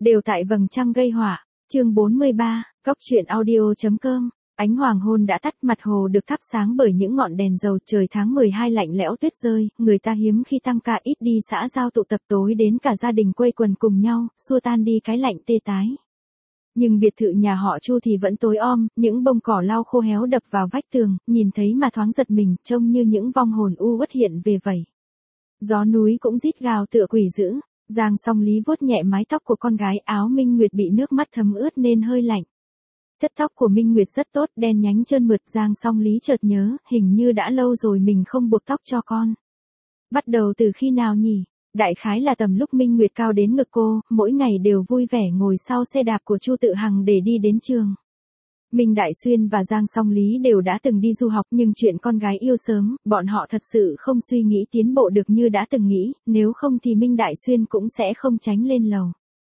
Đều tại vầng trăng gây họa. Chương 43, Góc truyện audio.com. Ánh hoàng hôn đã tắt, mặt hồ được thắp sáng bởi những ngọn đèn dầu, trời tháng 12 lạnh lẽo tuyết rơi, người ta hiếm khi tăng ca ít đi xã giao tụ tập, tối đến cả gia đình quây quần cùng nhau, xua tan đi cái lạnh tê tái. Nhưng biệt thự nhà họ Chu thì vẫn tối om, những bông cỏ lau khô héo đập vào vách tường, nhìn thấy mà thoáng giật mình, trông như những vong hồn u uất hiện về vậy. Gió núi cũng rít gào tựa quỷ dữ. Giang Song Lý vuốt nhẹ mái tóc của con gái, áo Minh Nguyệt bị nước mắt thấm ướt nên hơi lạnh. Chất tóc của Minh Nguyệt rất tốt, đen nhánh trơn mượt. Giang Song Lý chợt nhớ, hình như đã lâu rồi mình không buộc tóc cho con. Bắt đầu từ khi nào nhỉ? Đại khái là tầm lúc Minh Nguyệt cao đến ngực cô, mỗi ngày đều vui vẻ ngồi sau xe đạp của Chu Tự Hằng để đi đến trường. Minh Đại Xuyên và Giang Song Lý đều đã từng đi du học, nhưng chuyện con gái yêu sớm, bọn họ thật sự không suy nghĩ tiến bộ được như đã từng nghĩ, nếu không thì Minh Đại Xuyên cũng sẽ không tránh lên lầu.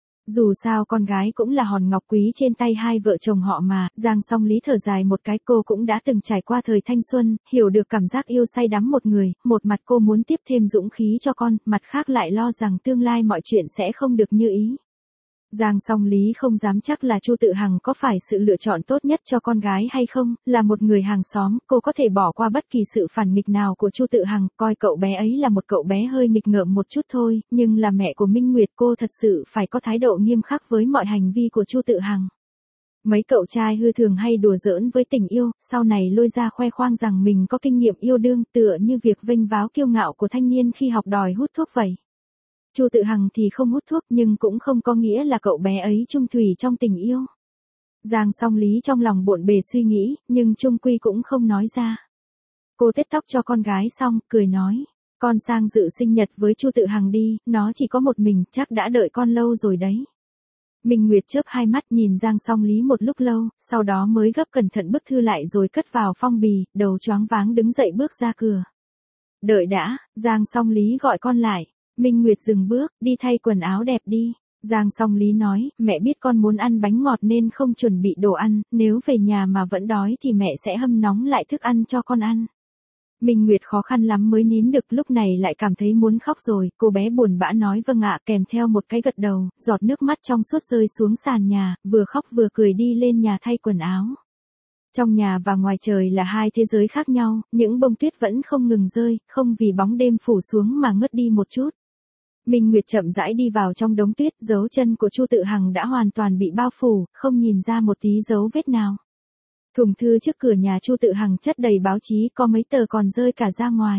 Dù sao con gái cũng là hòn ngọc quý trên tay hai vợ chồng họ mà. Giang Song Lý thở dài một cái, cô cũng đã từng trải qua thời thanh xuân, hiểu được cảm giác yêu say đắm một người, một mặt cô muốn tiếp thêm dũng khí cho con, mặt khác lại lo rằng tương lai mọi chuyện sẽ không được như ý. Giang Song Lý không dám chắc là Chu Tự Hằng có phải sự lựa chọn tốt nhất cho con gái hay không, là một người hàng xóm, cô có thể bỏ qua bất kỳ sự phản nghịch nào của Chu Tự Hằng, coi cậu bé ấy là một cậu bé hơi nghịch ngợm một chút thôi, nhưng là mẹ của Minh Nguyệt, cô thật sự phải có thái độ nghiêm khắc với mọi hành vi của Chu Tự Hằng. Mấy cậu trai hư thường hay đùa giỡn với tình yêu, sau này lôi ra khoe khoang rằng mình có kinh nghiệm yêu đương, tựa như việc vênh váo kiêu ngạo của thanh niên khi học đòi hút thuốc vậy. Chu Tự Hằng thì không hút thuốc, nhưng cũng không có nghĩa là cậu bé ấy chung thủy trong tình yêu. Giang Song Lý trong lòng bộn bề suy nghĩ, nhưng chung quy cũng không nói ra. Cô tết tóc cho con gái xong, cười nói, con sang dự sinh nhật với Chu Tự Hằng đi, nó chỉ có một mình, chắc đã đợi con lâu rồi đấy. Minh Nguyệt chớp hai mắt nhìn Giang Song Lý một lúc lâu, sau đó mới gấp cẩn thận bức thư lại rồi cất vào phong bì, đầu choáng váng đứng dậy bước ra cửa. Đợi đã, Giang Song Lý gọi con lại. Minh Nguyệt dừng bước, đi thay quần áo đẹp đi. Giang Song Lý nói, mẹ biết con muốn ăn bánh ngọt nên không chuẩn bị đồ ăn, nếu về nhà mà vẫn đói thì mẹ sẽ hâm nóng lại thức ăn cho con ăn. Minh Nguyệt khó khăn lắm mới nín được, lúc này lại cảm thấy muốn khóc rồi, cô bé buồn bã nói vâng ạ kèm theo một cái gật đầu, giọt nước mắt trong suốt rơi xuống sàn nhà, vừa khóc vừa cười đi lên nhà thay quần áo. Trong nhà và ngoài trời là hai thế giới khác nhau, những bông tuyết vẫn không ngừng rơi, không vì bóng đêm phủ xuống mà ngớt đi một chút. Minh Nguyệt chậm rãi đi vào trong đống tuyết, dấu chân của Chu Tự Hằng đã hoàn toàn bị bao phủ, không nhìn ra một tí dấu vết nào. Thùng thư trước cửa nhà Chu Tự Hằng chất đầy báo chí, có mấy tờ còn rơi cả ra ngoài.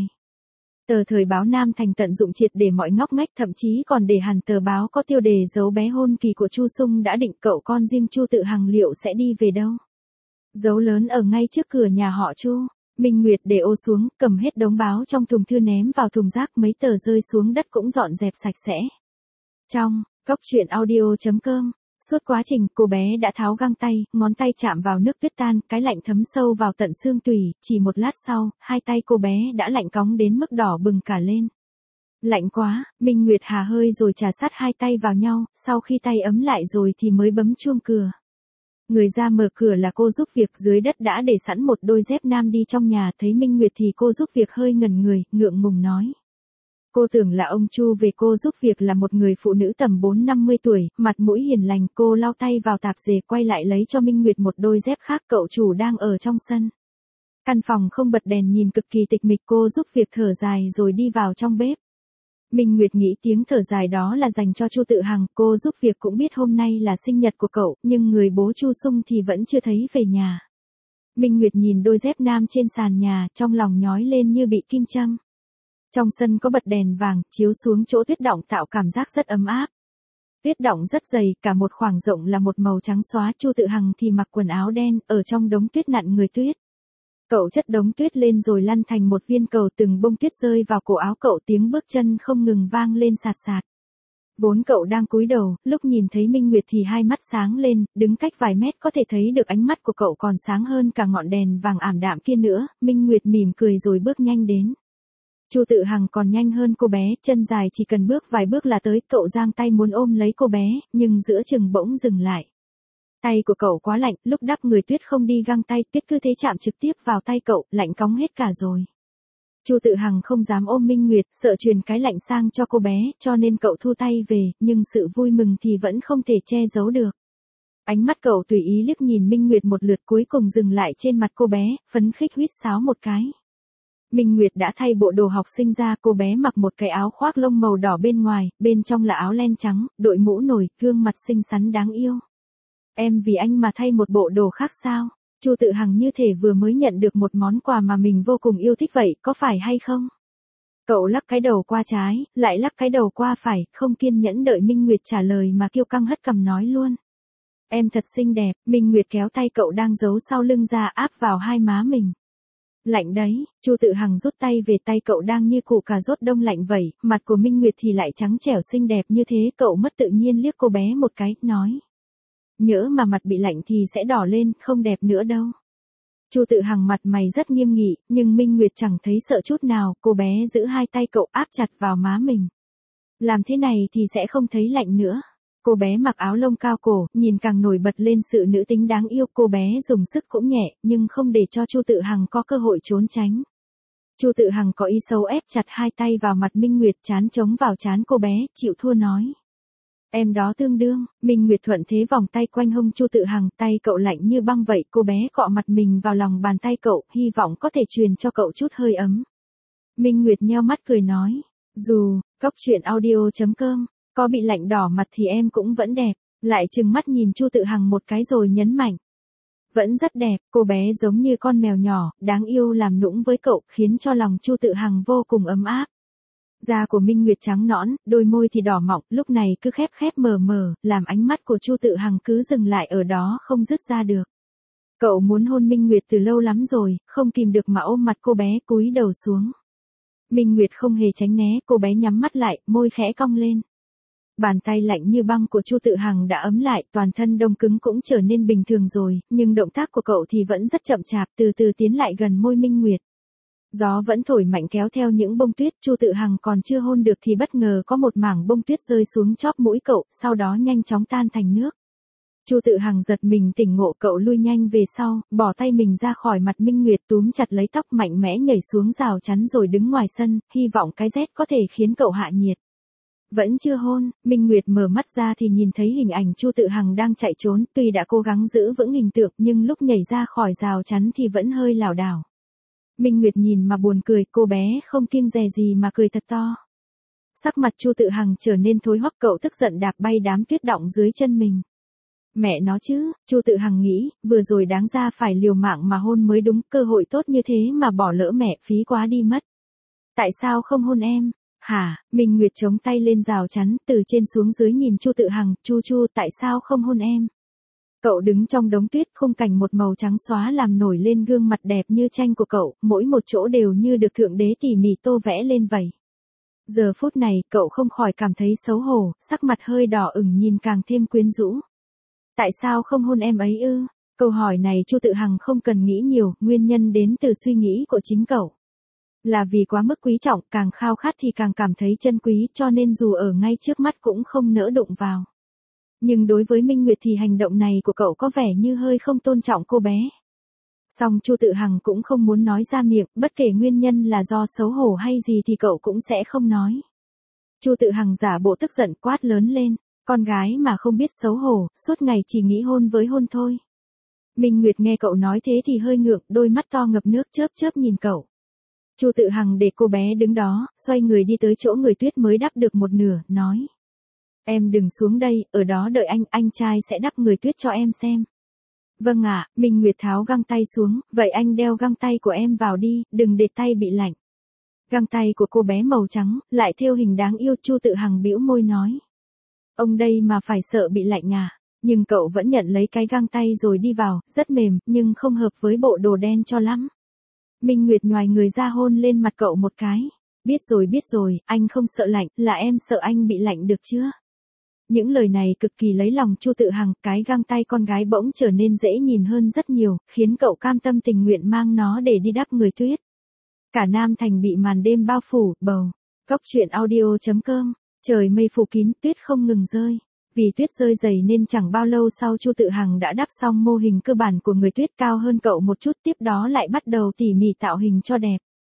Tờ Thời báo Nam Thành tận dụng triệt để mọi ngóc ngách, thậm chí còn để hẳn tờ báo có tiêu đề dấu bé hôn kỳ của Chu Sung đã định cậu con riêng Chu Tự Hằng liệu sẽ đi về đâu. Dấu lớn ở ngay trước cửa nhà họ Chu. Minh Nguyệt để ô xuống, cầm hết đống báo trong thùng thư ném vào thùng rác, mấy tờ rơi xuống đất cũng dọn dẹp sạch sẽ. Trong Góc truyện audio.com, suốt quá trình cô bé đã tháo găng tay, ngón tay chạm vào nước tuyết tan, cái lạnh thấm sâu vào tận xương tủy, chỉ một lát sau, hai tay cô bé đã lạnh cóng đến mức đỏ bừng cả lên. Lạnh quá, Minh Nguyệt hà hơi rồi chà sát hai tay vào nhau, sau khi tay ấm lại rồi thì mới bấm chuông cửa. Người ra mở cửa là cô giúp việc, dưới đất đã để sẵn một đôi dép nam đi trong nhà, thấy Minh Nguyệt thì cô giúp việc hơi ngẩn người, ngượng ngùng nói. Cô tưởng là ông Chu về, cô giúp việc là một người phụ nữ tầm 4-50 tuổi, mặt mũi hiền lành, cô lau tay vào tạp dề quay lại lấy cho Minh Nguyệt một đôi dép khác, cậu chủ đang ở trong sân. Căn phòng không bật đèn nhìn cực kỳ tịch mịch, cô giúp việc thở dài rồi đi vào trong bếp. Minh Nguyệt nghĩ tiếng thở dài đó là dành cho Chu Tự Hằng, cô giúp việc cũng biết hôm nay là sinh nhật của cậu, nhưng người bố Chu Sung thì vẫn chưa thấy về nhà. Minh Nguyệt nhìn đôi dép nam trên sàn nhà, trong lòng nhói lên như bị kim châm. Trong sân có bật đèn vàng, chiếu xuống chỗ tuyết đọng tạo cảm giác rất ấm áp. Tuyết đọng rất dày, cả một khoảng rộng là một màu trắng xóa, Chu Tự Hằng thì mặc quần áo đen, ở trong đống tuyết nặn người tuyết. Cậu chất đống tuyết lên rồi lăn thành một viên cầu, từng bông tuyết rơi vào cổ áo cậu, tiếng bước chân không ngừng vang lên sạt sạt. Vốn cậu đang cúi đầu, lúc nhìn thấy Minh Nguyệt thì hai mắt sáng lên, đứng cách vài mét có thể thấy được ánh mắt của cậu còn sáng hơn cả ngọn đèn vàng ảm đạm kia nữa. Minh Nguyệt mỉm cười rồi bước nhanh đến. Chu Tự Hằng còn nhanh hơn cô bé, chân dài chỉ cần bước vài bước là tới, cậu giang tay muốn ôm lấy cô bé, nhưng giữa chừng bỗng dừng lại. Tay của cậu quá lạnh, lúc đắp người tuyết không đi găng tay, tuyết cứ thế chạm trực tiếp vào tay cậu, lạnh cóng hết cả rồi. Chu Tự Hằng không dám ôm Minh Nguyệt, sợ truyền cái lạnh sang cho cô bé, cho nên cậu thu tay về, nhưng sự vui mừng thì vẫn không thể che giấu được. Ánh mắt cậu tùy ý liếc nhìn Minh Nguyệt một lượt cuối cùng dừng lại trên mặt cô bé, phấn khích huýt sáo một cái. Minh Nguyệt đã thay bộ đồ học sinh ra, cô bé mặc một cái áo khoác lông màu đỏ bên ngoài, bên trong là áo len trắng, đội mũ nổi, gương mặt xinh xắn đáng yêu. Em vì anh mà thay một bộ đồ khác sao? Chu Tự Hằng như thể vừa mới nhận được một món quà mà mình vô cùng yêu thích vậy, có phải hay không? Cậu lắc cái đầu qua trái, lại lắc cái đầu qua phải, không kiên nhẫn đợi Minh Nguyệt trả lời mà kiêu căng hất cằm nói luôn. Em thật xinh đẹp. Minh Nguyệt kéo tay cậu đang giấu sau lưng ra áp vào hai má mình. Lạnh đấy. Chu Tự Hằng rút tay về, tay cậu đang như củ cà rốt đông lạnh vậy, mặt của Minh Nguyệt thì lại trắng trẻo xinh đẹp như thế, cậu mất tự nhiên liếc cô bé một cái, nói. Nhỡ mà mặt bị lạnh thì sẽ đỏ lên, không đẹp nữa đâu. Chu Tự Hằng mặt mày rất nghiêm nghị, nhưng Minh Nguyệt chẳng thấy sợ chút nào, cô bé giữ hai tay cậu áp chặt vào má mình. Làm thế này thì sẽ không thấy lạnh nữa. Cô bé mặc áo lông cao cổ, nhìn càng nổi bật lên sự nữ tính đáng yêu, cô bé dùng sức cũng nhẹ, nhưng không để cho Chu Tự Hằng có cơ hội trốn tránh. Chu Tự Hằng có ý xấu ép chặt hai tay vào mặt Minh Nguyệt, trán chống vào trán cô bé, chịu thua nói. Em đó tương đương. Minh Nguyệt thuận thế vòng tay quanh hông Chu Tự Hằng, tay cậu lạnh như băng vậy, cô bé cọ mặt mình vào lòng bàn tay cậu, hy vọng có thể truyền cho cậu chút hơi ấm. Minh Nguyệt nheo mắt cười nói, dù, cóc truyện audio.com, có bị lạnh đỏ mặt thì em cũng vẫn đẹp, lại trừng mắt nhìn Chu Tự Hằng một cái rồi nhấn mạnh. Vẫn rất đẹp, cô bé giống như con mèo nhỏ, đáng yêu làm nũng với cậu, khiến cho lòng Chu Tự Hằng vô cùng ấm áp. Da của Minh Nguyệt trắng nõn, đôi môi thì đỏ mọng, lúc này cứ khép khép mờ mờ, làm ánh mắt của Chu Tự Hằng cứ dừng lại ở đó không dứt ra được. Cậu muốn hôn Minh Nguyệt từ lâu lắm rồi, không kìm được mà ôm mặt cô bé, cúi đầu xuống. Minh Nguyệt không hề tránh né, cô bé nhắm mắt lại, môi khẽ cong lên. Bàn tay lạnh như băng của Chu Tự Hằng đã ấm lại, toàn thân đông cứng cũng trở nên bình thường rồi, nhưng động tác của cậu thì vẫn rất chậm chạp, từ từ tiến lại gần môi Minh Nguyệt. Gió vẫn thổi mạnh kéo theo những bông tuyết, Chu Tự Hằng còn chưa hôn được thì bất ngờ có một mảng bông tuyết rơi xuống chóp mũi cậu, sau đó nhanh chóng tan thành nước. Chu Tự Hằng giật mình tỉnh ngộ, cậu lui nhanh về sau, bỏ tay mình ra khỏi mặt Minh Nguyệt, túm chặt lấy tóc, mạnh mẽ nhảy xuống rào chắn rồi đứng ngoài sân, hy vọng cái rét có thể khiến cậu hạ nhiệt. Vẫn chưa hôn, Minh Nguyệt mở mắt ra thì nhìn thấy hình ảnh Chu Tự Hằng đang chạy trốn, tuy đã cố gắng giữ vững hình tượng nhưng lúc nhảy ra khỏi rào chắn thì vẫn hơi lảo đảo. Minh Nguyệt nhìn mà buồn cười, cô bé không kiêng dè gì mà cười thật to. Sắc mặt Chu Tự Hằng trở nên thối hoắc, cậu tức giận đạp bay đám tuyết đọng dưới chân mình. Mẹ nó chứ, Chu Tự Hằng nghĩ, vừa rồi đáng ra phải liều mạng mà hôn mới đúng, cơ hội tốt như thế mà bỏ lỡ mẹ, phí quá đi mất. Tại sao không hôn em? Hả? Minh Nguyệt chống tay lên rào chắn, từ trên xuống dưới nhìn Chu Tự Hằng, Chu, tại sao không hôn em? Cậu đứng trong đống tuyết, khung cảnh một màu trắng xóa làm nổi lên gương mặt đẹp như tranh của cậu, mỗi một chỗ đều như được Thượng Đế tỉ mỉ tô vẽ lên vậy. Giờ phút này, cậu không khỏi cảm thấy xấu hổ, sắc mặt hơi đỏ ửng nhìn càng thêm quyến rũ. Tại sao không hôn em ấy ư? Câu hỏi này Chu Tự Hằng không cần nghĩ nhiều, nguyên nhân đến từ suy nghĩ của chính cậu. Là vì quá mức quý trọng, càng khao khát thì càng cảm thấy chân quý, cho nên dù ở ngay trước mắt cũng không nỡ đụng vào. Nhưng đối với Minh Nguyệt thì hành động này của cậu có vẻ như hơi không tôn trọng cô bé. Song Chu Tự Hằng cũng không muốn nói ra miệng, bất kể nguyên nhân là do xấu hổ hay gì thì cậu cũng sẽ không nói. Chu Tự Hằng giả bộ tức giận quát lớn lên, con gái mà không biết xấu hổ, suốt ngày chỉ nghĩ hôn với hôn thôi. Minh Nguyệt nghe cậu nói thế thì hơi ngượng, đôi mắt to ngập nước chớp chớp nhìn cậu. Chu Tự Hằng để cô bé đứng đó, xoay người đi tới chỗ người tuyết mới đắp được một nửa, nói. Em đừng xuống đây, ở đó đợi anh trai sẽ đắp người tuyết cho em xem. Vâng ạ, Minh Nguyệt tháo găng tay xuống, vậy anh đeo găng tay của em vào đi, đừng để tay bị lạnh. Găng tay của cô bé màu trắng, lại thêu hình đáng yêu, Chu Tự Hằng bĩu môi nói. Ông đây mà phải sợ bị lạnh à, nhưng cậu vẫn nhận lấy cái găng tay rồi đi vào, rất mềm, nhưng không hợp với bộ đồ đen cho lắm. Minh Nguyệt nhoài người ra hôn lên mặt cậu một cái. Biết rồi, anh không sợ lạnh, là em sợ anh bị lạnh được chưa? Những lời này cực kỳ lấy lòng Chu Tự Hằng, cái găng tay con gái bỗng trở nên dễ nhìn hơn rất nhiều, khiến cậu cam tâm tình nguyện mang nó để đi đắp người tuyết. Cả Nam Thành bị màn đêm bao phủ, bầu. Cóc truyện audio.com, trời mây phủ kín, tuyết không ngừng rơi. Vì tuyết rơi dày nên chẳng bao lâu sau Chu Tự Hằng đã đắp xong mô hình cơ bản của người tuyết, cao hơn cậu một chút, tiếp đó lại bắt đầu tỉ mỉ tạo hình cho đẹp.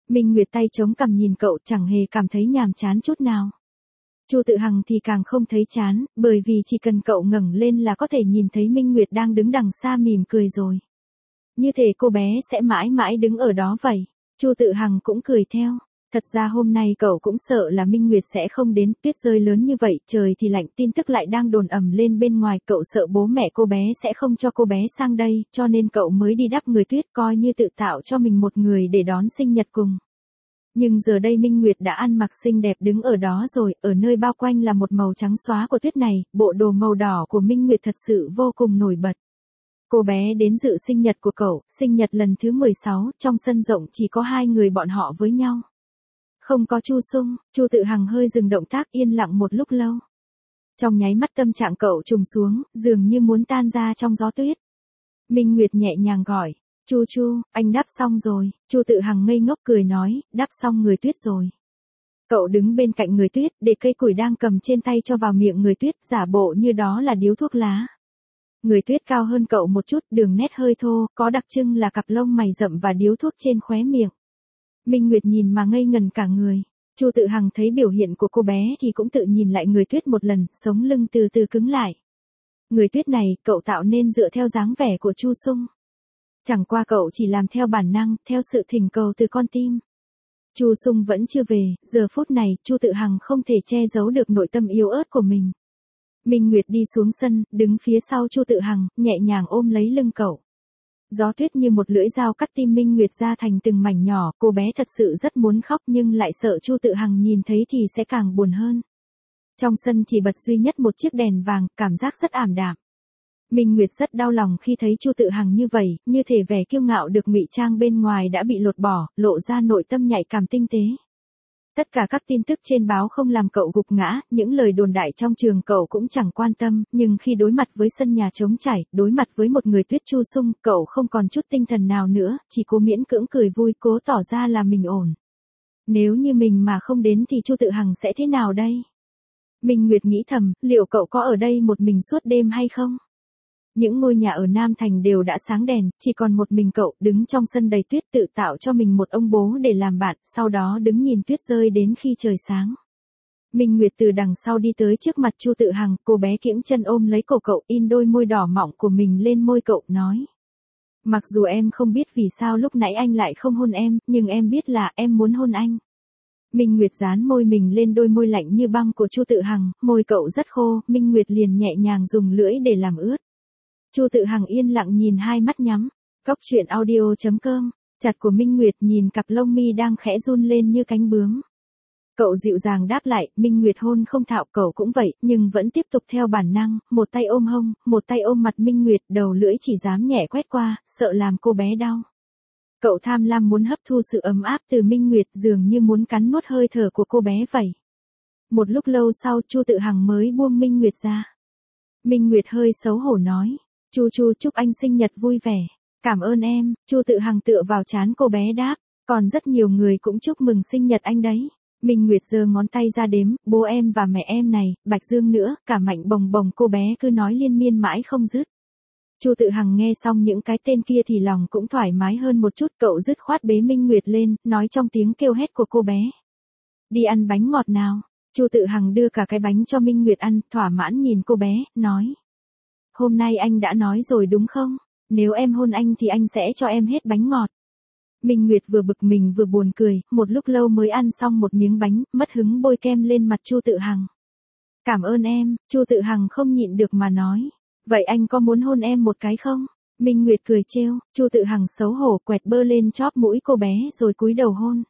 Minh Nguyệt tay chống cằm nhìn cậu chẳng hề cảm thấy nhàm chán chút nào. Chu Tự Hằng thì càng không thấy chán, bởi vì chỉ cần cậu ngẩng lên là có thể nhìn thấy Minh Nguyệt đang đứng đằng xa mỉm cười rồi. Như thể cô bé sẽ mãi mãi đứng ở đó vậy. Chu Tự Hằng cũng cười theo. Thật ra hôm nay cậu cũng sợ là Minh Nguyệt sẽ không đến, tuyết rơi lớn như vậy, trời thì lạnh, tin tức lại đang đồn ầm lên bên ngoài, cậu sợ bố mẹ cô bé sẽ không cho cô bé sang đây, cho nên cậu mới đi đắp người tuyết coi như tự tạo cho mình một người để đón sinh nhật cùng. Nhưng giờ đây Minh Nguyệt đã ăn mặc xinh đẹp đứng ở đó rồi, ở nơi bao quanh là một màu trắng xóa của tuyết này, bộ đồ màu đỏ của Minh Nguyệt thật sự vô cùng nổi bật. Cô bé đến dự sinh nhật của cậu, sinh nhật lần thứ 16, trong sân rộng chỉ có hai người bọn họ với nhau. Không có Chu Sung, Chu Tự Hằng hơi dừng động tác yên lặng một lúc lâu. Trong nháy mắt tâm trạng cậu trùng xuống, dường như muốn tan ra trong gió tuyết. Minh Nguyệt nhẹ nhàng gọi, Chu Chu, anh đắp xong rồi, Chu Tự Hằng ngây ngốc cười nói, đắp xong người tuyết rồi. Cậu đứng bên cạnh người tuyết, để cây củi đang cầm trên tay cho vào miệng người tuyết, giả bộ như đó là điếu thuốc lá. Người tuyết cao hơn cậu một chút, đường nét hơi thô, có đặc trưng là cặp lông mày rậm và điếu thuốc trên khóe miệng. Minh Nguyệt nhìn mà ngây ngần cả người. Chu Tự Hằng thấy biểu hiện của cô bé thì cũng tự nhìn lại người tuyết một lần, sống lưng từ từ cứng lại. Người tuyết này, cậu tạo nên dựa theo dáng vẻ của Chu Sung. Chẳng qua cậu chỉ làm theo bản năng, theo sự thỉnh cầu từ con tim. Chu Sung vẫn chưa về, giờ phút này, Chu Tự Hằng không thể che giấu được nội tâm yếu ớt của mình. Minh Nguyệt đi xuống sân, đứng phía sau Chu Tự Hằng, nhẹ nhàng ôm lấy lưng cậu. Gió tuyết như một lưỡi dao cắt tim Minh Nguyệt ra thành từng mảnh nhỏ, cô bé thật sự rất muốn khóc nhưng lại sợ Chu Tự Hằng nhìn thấy thì sẽ càng buồn hơn. Trong sân chỉ bật duy nhất một chiếc đèn vàng, cảm giác rất ảm đạm. Minh Nguyệt rất đau lòng khi thấy Chu Tự Hằng như vậy, như thể vẻ kiêu ngạo được ngụy trang bên ngoài đã bị lột bỏ, lộ ra nội tâm nhạy cảm tinh tế. Tất cả các tin tức trên báo không làm cậu gục ngã, những lời đồn đại trong trường cậu cũng chẳng quan tâm, nhưng khi đối mặt với sân nhà trống trải, đối mặt với một người tuyết Chu Sung, cậu không còn chút tinh thần nào nữa, chỉ cố miễn cưỡng cười vui, cố tỏ ra là mình ổn. Nếu như mình mà không đến thì Chu Tự Hằng sẽ thế nào đây? Minh Nguyệt nghĩ thầm, liệu cậu có ở đây một mình suốt đêm hay không? Những ngôi nhà ở Nam Thành đều đã sáng đèn, chỉ còn một mình cậu đứng trong sân đầy tuyết tự tạo cho mình một ông bố để làm bạn, sau đó đứng nhìn tuyết rơi đến khi trời sáng. Minh Nguyệt từ đằng sau đi tới trước mặt Chu Tự Hằng, cô bé kiễng chân ôm lấy cổ cậu, in đôi môi đỏ mọng của mình lên môi cậu, nói. Mặc dù em không biết vì sao lúc nãy anh lại không hôn em, nhưng em biết là em muốn hôn anh. Minh Nguyệt dán môi mình lên đôi môi lạnh như băng của Chu Tự Hằng, môi cậu rất khô, Minh Nguyệt liền nhẹ nhàng dùng lưỡi để làm ướt. Chu Tự Hằng yên lặng nhìn hai mắt nhắm. Cóc truyện audio.com. Chặt của Minh Nguyệt nhìn cặp lông mi đang khẽ run lên như cánh bướm. Cậu dịu dàng đáp lại, Minh Nguyệt hôn không thạo, cậu cũng vậy, nhưng vẫn tiếp tục theo bản năng, một tay ôm hông, một tay ôm mặt Minh Nguyệt, đầu lưỡi chỉ dám nhẹ quét qua, sợ làm cô bé đau. Cậu tham lam muốn hấp thu sự ấm áp từ Minh Nguyệt, dường như muốn cắn nuốt hơi thở của cô bé vậy. Một lúc lâu sau, Chu Tự Hằng mới buông Minh Nguyệt ra. Minh Nguyệt hơi xấu hổ nói. Chu Chu, chúc anh sinh nhật vui vẻ. Cảm ơn em, Chu Tự Hằng tựa vào trán cô bé đáp. Còn rất nhiều người cũng chúc mừng sinh nhật anh đấy. Minh Nguyệt giơ ngón tay ra đếm, bố em và mẹ em này, Bạch Dương nữa, cả Mạnh Bồng Bồng, cô bé cứ nói liên miên mãi không dứt. Chu Tự Hằng nghe xong những cái tên kia thì lòng cũng thoải mái hơn một chút, cậu dứt khoát bế Minh Nguyệt lên, nói trong tiếng kêu hét của cô bé. Đi ăn bánh ngọt nào. Chu Tự Hằng đưa cả cái bánh cho Minh Nguyệt ăn, thỏa mãn nhìn cô bé, nói. Hôm nay anh đã nói rồi đúng không? Nếu em hôn anh thì anh sẽ cho em hết bánh ngọt. Minh Nguyệt vừa bực mình vừa buồn cười, một lúc lâu mới ăn xong một miếng bánh, mất hứng bôi kem lên mặt Chu Tự Hằng. Cảm ơn em, Chu Tự Hằng không nhịn được mà nói. Vậy anh có muốn hôn em một cái không? Minh Nguyệt cười trêu, Chu Tự Hằng xấu hổ quẹt bơ lên chóp mũi cô bé rồi cúi đầu hôn.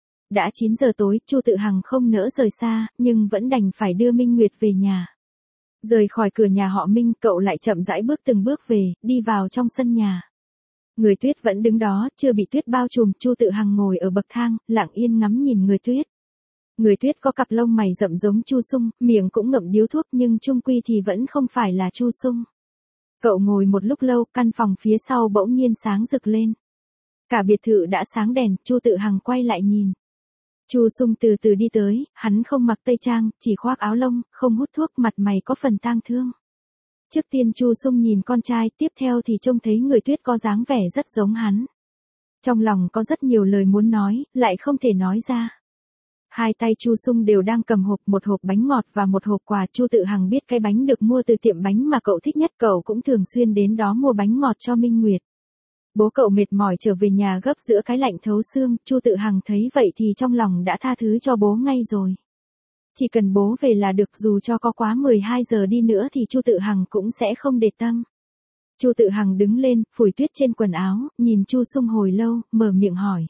Đã 9 giờ tối, Chu Tự Hằng không nỡ rời xa, nhưng vẫn đành phải đưa Minh Nguyệt về nhà. Rời khỏi cửa nhà họ Minh, cậu lại chậm rãi bước từng bước về, đi vào trong sân nhà. Người tuyết vẫn đứng đó, chưa bị tuyết bao trùm, Chu Tự Hằng ngồi ở bậc thang, lặng yên ngắm nhìn người tuyết. Người tuyết có cặp lông mày rậm giống Chu Sung, miệng cũng ngậm điếu thuốc nhưng chung quy thì vẫn không phải là Chu Sung. Cậu ngồi một lúc lâu, căn phòng phía sau bỗng nhiên sáng rực lên. Cả biệt thự đã sáng đèn, Chu Tự Hằng quay lại nhìn. Chu Sung từ từ đi tới, hắn không mặc tây trang, chỉ khoác áo lông, không hút thuốc, mặt mày có phần tang thương. Trước tiên Chu Sung nhìn con trai, tiếp theo thì trông thấy người tuyết có dáng vẻ rất giống hắn. Trong lòng có rất nhiều lời muốn nói, lại không thể nói ra. Hai tay Chu Sung đều đang cầm một hộp bánh ngọt và một hộp quà. Chu Tự Hằng biết cái bánh được mua từ tiệm bánh mà cậu thích nhất, cậu cũng thường xuyên đến đó mua bánh ngọt cho Minh Nguyệt. Bố cậu mệt mỏi trở về nhà gấp giữa cái lạnh thấu xương, Chu Tự Hằng thấy vậy thì trong lòng đã tha thứ cho bố ngay rồi. Chỉ cần bố về là được, dù cho có quá 12 giờ đi nữa thì Chu Tự Hằng cũng sẽ không để tâm. Chu Tự Hằng đứng lên, phủi tuyết trên quần áo, nhìn Chu Sung hồi lâu, mở miệng hỏi.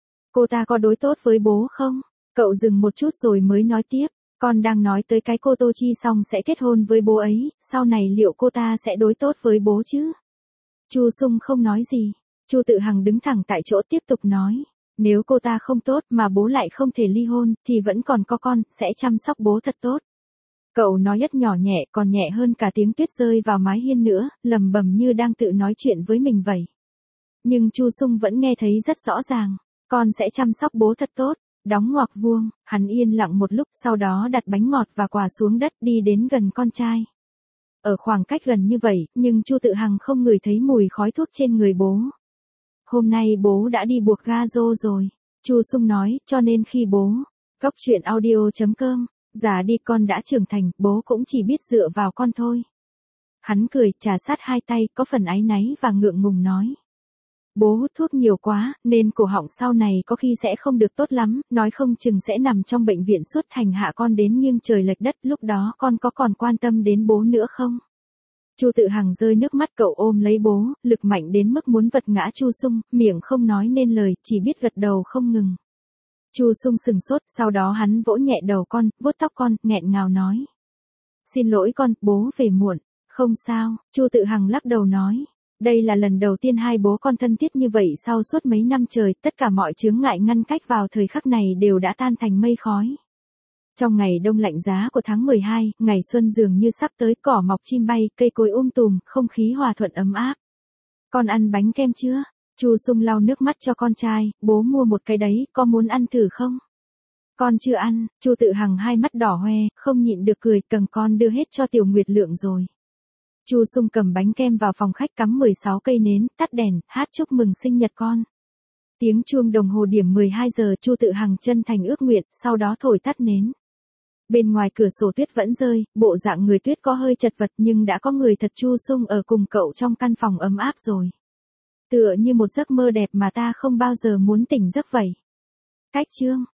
Cô ta có đối tốt với bố không? Cậu dừng một chút rồi mới nói tiếp, con đang nói tới cái cô Tô Chi xong sẽ kết hôn với bố ấy, sau này liệu cô ta sẽ đối tốt với bố chứ? Chu Sung không nói gì. Chu Tự Hằng đứng thẳng tại chỗ tiếp tục nói. Nếu cô ta không tốt mà bố lại không thể ly hôn, thì vẫn còn có con, sẽ chăm sóc bố thật tốt. Cậu nói rất nhỏ nhẹ, còn nhẹ hơn cả tiếng tuyết rơi vào mái hiên nữa, lầm bầm như đang tự nói chuyện với mình vậy. Nhưng Chu Sung vẫn nghe thấy rất rõ ràng. Con sẽ chăm sóc bố thật tốt. Đóng ngoặc vuông, hắn yên lặng một lúc, sau đó đặt bánh ngọt và quà xuống đất, đi đến gần con trai. Ở khoảng cách gần như vậy, nhưng Chu Tự Hằng không ngửi thấy mùi khói thuốc trên người bố. Hôm nay bố đã đi buộc ga rô rồi. Chu Sung nói, cho nên khi bố. Góc truyện audio.com. Già đi con đã trưởng thành, bố cũng chỉ biết dựa vào con thôi. Hắn cười, trà sát hai tay, có phần áy náy và ngượng ngùng nói. Bố hút thuốc nhiều quá, nên cổ họng sau này có khi sẽ không được tốt lắm, nói không chừng sẽ nằm trong bệnh viện suốt, hành hạ con đến nghiêng trời lệch đất, lúc đó con có còn quan tâm đến bố nữa không? Chu Tự Hằng rơi nước mắt, cậu ôm lấy bố, lực mạnh đến mức muốn vật ngã Chu Sung, miệng không nói nên lời, chỉ biết gật đầu không ngừng. Chu Sung sừng sốt, sau đó hắn vỗ nhẹ đầu con, vuốt tóc con, nghẹn ngào nói. Xin lỗi con, bố về muộn. Không sao, Chu Tự Hằng lắc đầu nói. Đây là lần đầu tiên hai bố con thân thiết như vậy sau suốt mấy năm trời, tất cả mọi chướng ngại ngăn cách vào thời khắc này đều đã tan thành mây khói. Trong ngày đông lạnh giá của tháng 12, ngày xuân dường như sắp tới, cỏ mọc chim bay, cây cối tùm, không khí hòa thuận ấm áp. Con ăn bánh kem chưa? Chu Sung lau nước mắt cho con trai, bố mua một cái đấy, con muốn ăn thử không? Con chưa ăn. Chu Tự Hằng hai mắt đỏ hoe, không nhịn được cười, cần con đưa hết cho Tiểu Nguyệt Lượng rồi. Chu Sung cầm bánh kem vào phòng khách, cắm 16 cây nến, tắt đèn, hát chúc mừng sinh nhật con. Tiếng chuông đồng hồ điểm 12 giờ, Chu Tự Hằng chân thành ước nguyện, sau đó thổi tắt nến. Bên ngoài cửa sổ tuyết vẫn rơi, bộ dạng người tuyết có hơi chật vật nhưng đã có người thật. Chu Sung ở cùng cậu trong căn phòng ấm áp rồi. Tựa như một giấc mơ đẹp mà ta không bao giờ muốn tỉnh giấc vậy. Cách chương